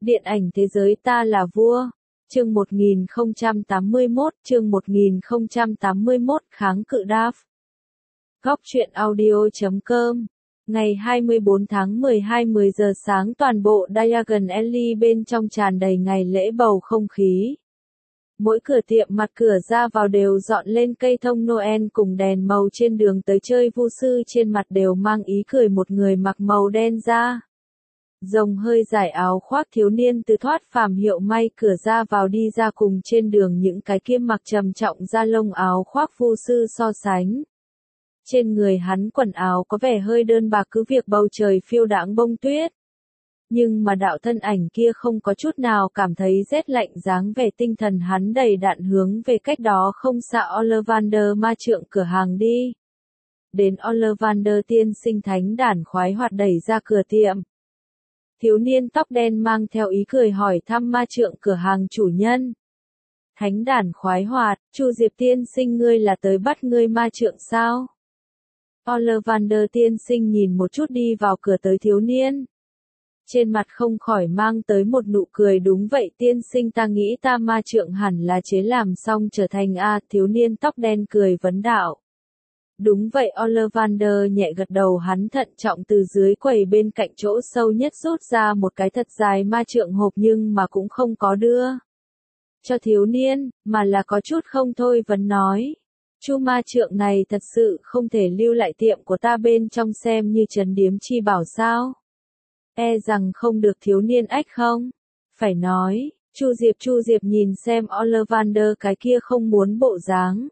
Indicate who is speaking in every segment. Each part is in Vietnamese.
Speaker 1: Điện ảnh thế giới ta là vua. Chương 1081, kháng cự Daft. Góc truyện audio.com. Ngày 24 tháng 12 10 giờ sáng toàn bộ Diagon Alley bên trong tràn đầy ngày lễ bầu không khí. Mỗi cửa tiệm mặt cửa ra vào đều dọn lên cây thông Noel cùng đèn màu trên đường tới chơi vu sư trên mặt đều mang ý cười một người mặc màu đen da. Rồng hơi dài áo khoác thiếu niên từ thoát phàm hiệu may cửa ra vào đi ra cùng trên đường những cái kia mặc trầm trọng da lông áo khoác vu sư so sánh. Trên người hắn quần áo có vẻ hơi đơn bạc cứ việc bầu trời phiêu đãng bông tuyết. Nhưng mà đạo thân ảnh kia không có chút nào cảm thấy rét lạnh dáng vẻ tinh thần hắn đầy đặn hướng về cách đó không xa Ollivander ma trượng cửa hàng đi. Đến Ollivander tiên sinh thánh đản khoái hoạt đẩy ra cửa tiệm. Thiếu niên tóc đen mang theo ý cười hỏi thăm ma trượng cửa hàng chủ nhân. Thánh đản khoái hoạt, Chu Diệp tiên sinh ngươi là tới bắt ngươi ma trượng sao? Ollivander tiên sinh nhìn một chút đi vào cửa tới thiếu niên. Trên mặt không khỏi mang tới một nụ cười đúng vậy tiên sinh ta nghĩ ta ma trượng hẳn là chế làm xong trở thành thiếu niên tóc đen cười vấn đạo. Đúng vậy Ollivander nhẹ gật đầu hắn thận trọng từ dưới quầy bên cạnh chỗ sâu nhất rút ra một cái thật dài ma trượng hộp nhưng mà cũng không có đưa cho thiếu niên, mà là có chút không thôi vấn nói. Chu ma trượng này thật sự không thể lưu lại tiệm của ta bên trong xem như trấn điếm chi bảo sao? E rằng không được thiếu niên ách không? Phải nói, Chu Diệp nhìn xem Ollivander cái kia không muốn bộ dáng.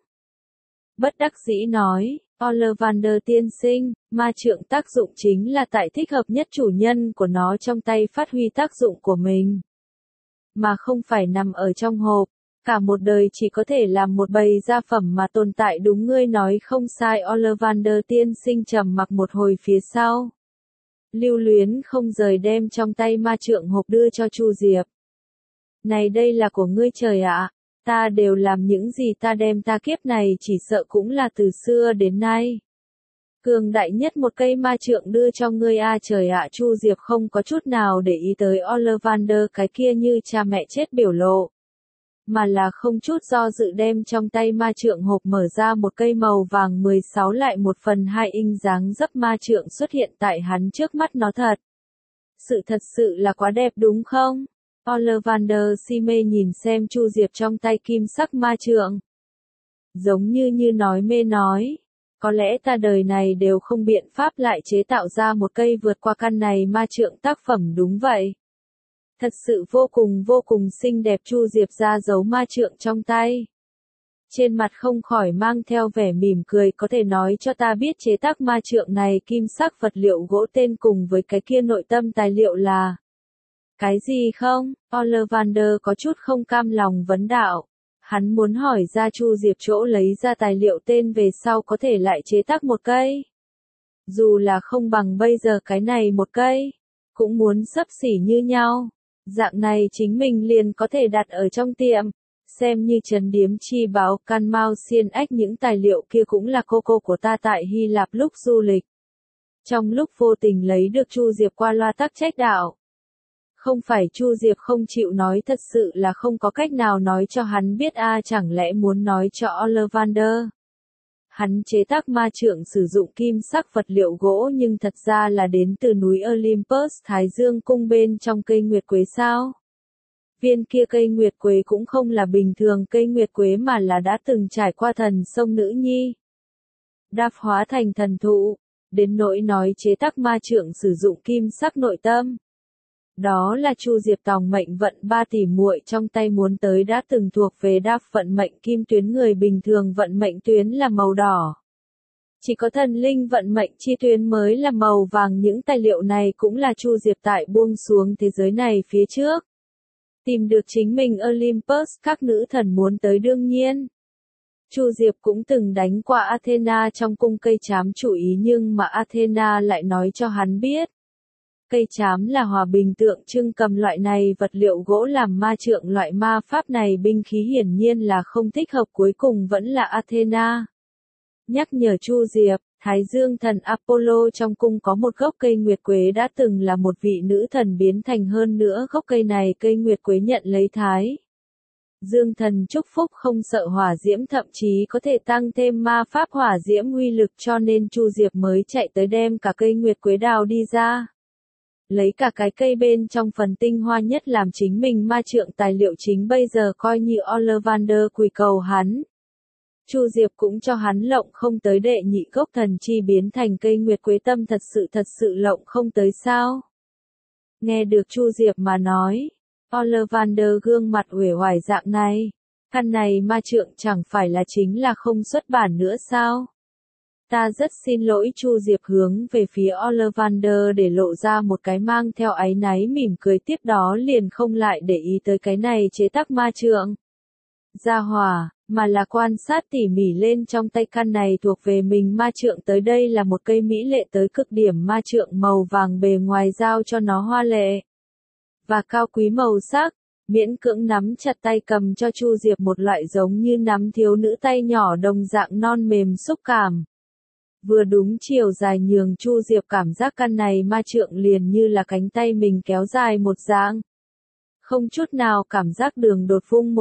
Speaker 1: Bất đắc dĩ nói, Ollivander tiên sinh, ma trượng tác dụng chính là tại thích hợp nhất chủ nhân của nó trong tay phát huy tác dụng của mình. Mà không phải nằm ở trong hộp, cả một đời chỉ có thể làm một bầy gia phẩm mà tồn tại đúng ngươi nói không sai Ollivander tiên sinh trầm mặc một hồi phía sau. Lưu luyến không rời đem trong tay ma trượng hộp đưa cho Chu Diệp. Này đây là của ngươi trời ạ, ta đều làm những gì ta đem ta kiếp này chỉ sợ cũng là từ xưa đến nay. Cường đại nhất một cây ma trượng đưa cho ngươi trời ạ Chu Diệp không có chút nào để ý tới Ollivander cái kia như cha mẹ chết biểu lộ. Mà là không chút do dự đem trong tay ma trượng hộp mở ra một cây màu vàng 16 lại 1/2 inch dáng dấp ma trượng xuất hiện tại hắn trước mắt nó thật. Sự thật sự là quá đẹp đúng không? Ollivander si mê nhìn xem Chu Diệp trong tay kim sắc ma trượng. Giống như nói mê nói. Có lẽ ta đời này đều không biện pháp lại chế tạo ra một cây vượt qua căn này ma trượng tác phẩm đúng vậy. Thật sự vô cùng xinh đẹp Chu Diệp ra giấu ma trượng trong tay. Trên mặt không khỏi mang theo vẻ mỉm cười có thể nói cho ta biết chế tác ma trượng này kim sắc vật liệu gỗ tên cùng với cái kia nội tâm tài liệu là. Cái gì không? Ollivander có chút không cam lòng vấn đạo. Hắn muốn hỏi ra Chu Diệp chỗ lấy ra tài liệu tên về sau có thể lại chế tác một cây. Dù là không bằng bây giờ cái này một cây, cũng muốn xấp xỉ như nhau. Dạng này chính mình liền có thể đặt ở trong tiệm, xem như trấn điếm chi báo can mau xiên ách những tài liệu kia cũng là cô của ta tại Hy Lạp lúc du lịch. Trong lúc vô tình lấy được Chu Diệp qua loa tắc trách đạo. Không phải Chu Diệp không chịu nói thật sự là không có cách nào nói cho hắn biết chẳng lẽ muốn nói cho Ollivander. Hắn chế tác ma trượng sử dụng kim sắc vật liệu gỗ nhưng thật ra là đến từ núi Olympus Thái Dương cung bên trong cây nguyệt quế sao. Viên kia cây nguyệt quế cũng không là bình thường cây nguyệt quế mà là đã từng trải qua thần sông nữ nhi. Đạp hóa thành thần thụ, đến nỗi nói chế tác ma trượng sử dụng kim sắc nội tâm. Đó là Chu Diệp tòng mệnh vận 3 tỷ muội trong tay muốn tới đã từng thuộc về đáp vận mệnh kim tuyến người bình thường vận mệnh tuyến là màu đỏ. Chỉ có thần linh vận mệnh chi tuyến mới là màu vàng những tài liệu này cũng là Chu Diệp tại buông xuống thế giới này phía trước. Tìm được chính mình Olympus các nữ thần muốn tới đương nhiên. Chu Diệp cũng từng đánh qua Athena trong cung cây trám chủ ý nhưng mà Athena lại nói cho hắn biết. Cây trám là hòa bình tượng trưng cầm loại này vật liệu gỗ làm ma trượng loại ma pháp này binh khí hiển nhiên là không thích hợp cuối cùng vẫn là Athena. Nhắc nhở Chu Diệp, Thái Dương thần Apollo trong cung có một gốc cây nguyệt quế đã từng là một vị nữ thần biến thành hơn nữa gốc cây này cây nguyệt quế nhận lấy Thái Dương thần chúc phúc không sợ hỏa diễm thậm chí có thể tăng thêm ma pháp hỏa diễm uy lực cho nên Chu Diệp mới chạy tới đem cả cây nguyệt quế đào đi ra. Lấy cả cái cây bên trong phần tinh hoa nhất làm chính mình ma trượng tài liệu chính bây giờ coi như Ollivander quỳ cầu hắn. Chu Diệp cũng cho hắn lộng không tới đệ nhị gốc thần chi biến thành cây nguyệt quế tâm thật sự lộng không tới sao. Nghe được Chu Diệp mà nói, Ollivander gương mặt uể oải dạng này, căn này ma trượng chẳng phải là chính là không xuất bản nữa sao? Ta rất xin lỗi Chu Diệp hướng về phía Ollivander để lộ ra một cái mang theo áy náy mỉm cười tiếp đó liền không lại để ý tới cái này chế tác ma trượng. Gia hỏa, mà là quan sát tỉ mỉ lên trong tay căn này thuộc về mình ma trượng tới đây là một cây mỹ lệ tới cực điểm ma trượng màu vàng bề ngoài giao cho nó hoa lệ và cao quý màu sắc, miễn cưỡng nắm chặt tay cầm cho Chu Diệp một loại giống như nắm thiếu nữ tay nhỏ đồng dạng non mềm xúc cảm. Vừa đúng chiều dài nhường Chu Diệp cảm giác căn này ma trượng liền như là cánh tay mình kéo dài một dạng. Không chút nào cảm giác đường đột vung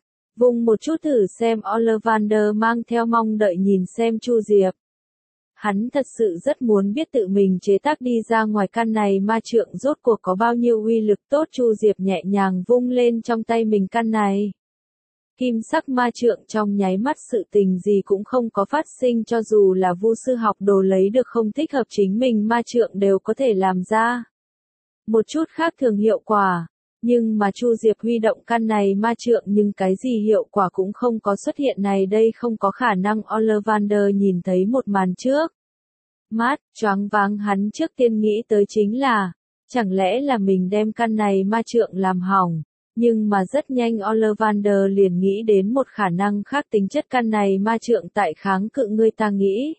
Speaker 1: một chút thử xem Ollivander mang theo mong đợi nhìn xem Chu Diệp. Hắn thật sự rất muốn biết tự mình chế tác đi ra ngoài căn này ma trượng rốt cuộc có bao nhiêu uy lực tốt. Chu Diệp nhẹ nhàng vung lên trong tay mình căn này. Kim sắc ma trượng trong nháy mắt sự tình gì cũng không có phát sinh cho dù là vu sư học đồ lấy được không thích hợp chính mình ma trượng đều có thể làm ra. Một chút khác thường hiệu quả. Nhưng mà Chu Diệp huy động căn này ma trượng nhưng cái gì hiệu quả cũng không có xuất hiện này đây không có khả năng Ollivander nhìn thấy một màn trước. Mắt, choáng váng hắn trước tiên nghĩ tới chính là, chẳng lẽ là mình đem căn này ma trượng làm hỏng, nhưng mà rất nhanh Ollivander liền nghĩ đến một khả năng khác tính chất căn này ma trượng tại kháng cự ngươi ta nghĩ.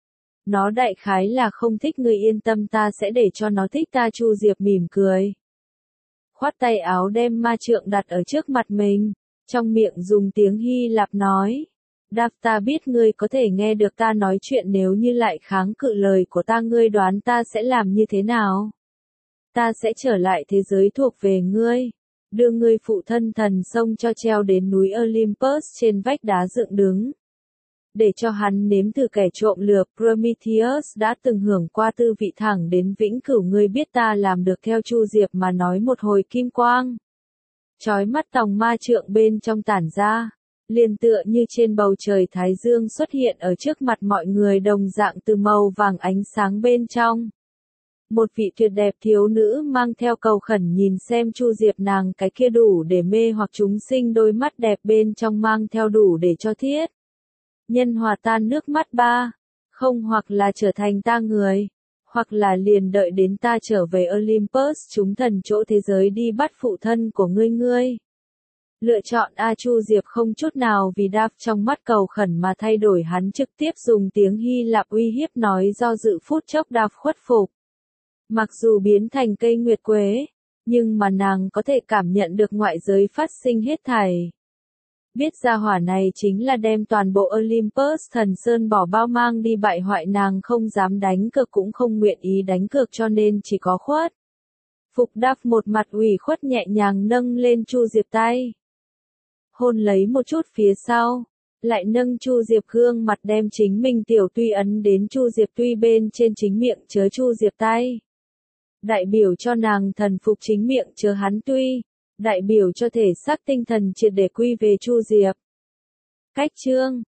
Speaker 1: Nó đại khái là không thích ngươi yên tâm ta sẽ để cho nó thích ta Chu Diệp mỉm cười. Khoát tay áo đem ma trượng đặt ở trước mặt mình, trong miệng dùng tiếng Hy Lạp nói. Đáp ta biết ngươi có thể nghe được ta nói chuyện nếu như lại kháng cự lời của ta ngươi đoán ta sẽ làm như thế nào? Ta sẽ trở lại thế giới thuộc về ngươi, đưa ngươi phụ thân thần sông cho treo đến núi Olympus trên vách đá dựng đứng. Để cho hắn nếm thử kẻ trộm lừa Prometheus đã từng hưởng qua tư vị thẳng đến vĩnh cửu ngươi biết ta làm được theo Chu Diệp mà nói một hồi kim quang. Chói mắt tòng ma trượng bên trong tản ra, liền tựa như trên bầu trời Thái Dương xuất hiện ở trước mặt mọi người đồng dạng từ màu vàng ánh sáng bên trong. Một vị tuyệt đẹp thiếu nữ mang theo cầu khẩn nhìn xem Chu Diệp nàng cái kia đủ để mê hoặc chúng sinh đôi mắt đẹp bên trong mang theo đủ để cho thiết. Nhân hòa tan nước mắt ba, không hoặc là trở thành ta người, hoặc là liền đợi đến ta trở về Olympus chúng thần chỗ thế giới đi bắt phụ thân của ngươi. Lựa chọn A Chu Diệp không chút nào vì đáp trong mắt cầu khẩn mà thay đổi hắn trực tiếp dùng tiếng Hy Lạp uy hiếp nói do dự phút chốc đáp khuất phục. Mặc dù biến thành cây nguyệt quế, nhưng mà nàng có thể cảm nhận được ngoại giới phát sinh hết thảy. Biết ra hỏa này chính là đem toàn bộ Olympus thần sơn bỏ bao mang đi bại hoại nàng không dám đánh cược cũng không nguyện ý đánh cược cho nên chỉ có khuất. Phục đáp một mặt ủy khuất nhẹ nhàng nâng lên Chu Diệp tay. Hôn lấy một chút phía sau, lại nâng Chu Diệp gương mặt đem chính mình tiểu tuy ấn đến Chu Diệp tuy bên trên chính miệng chớ Chu Diệp tay. Đại biểu cho nàng thần phục chính miệng chớ hắn tuy. Đại biểu cho thể xác tinh thần triệt để quy về Chu Diệp. Cách chương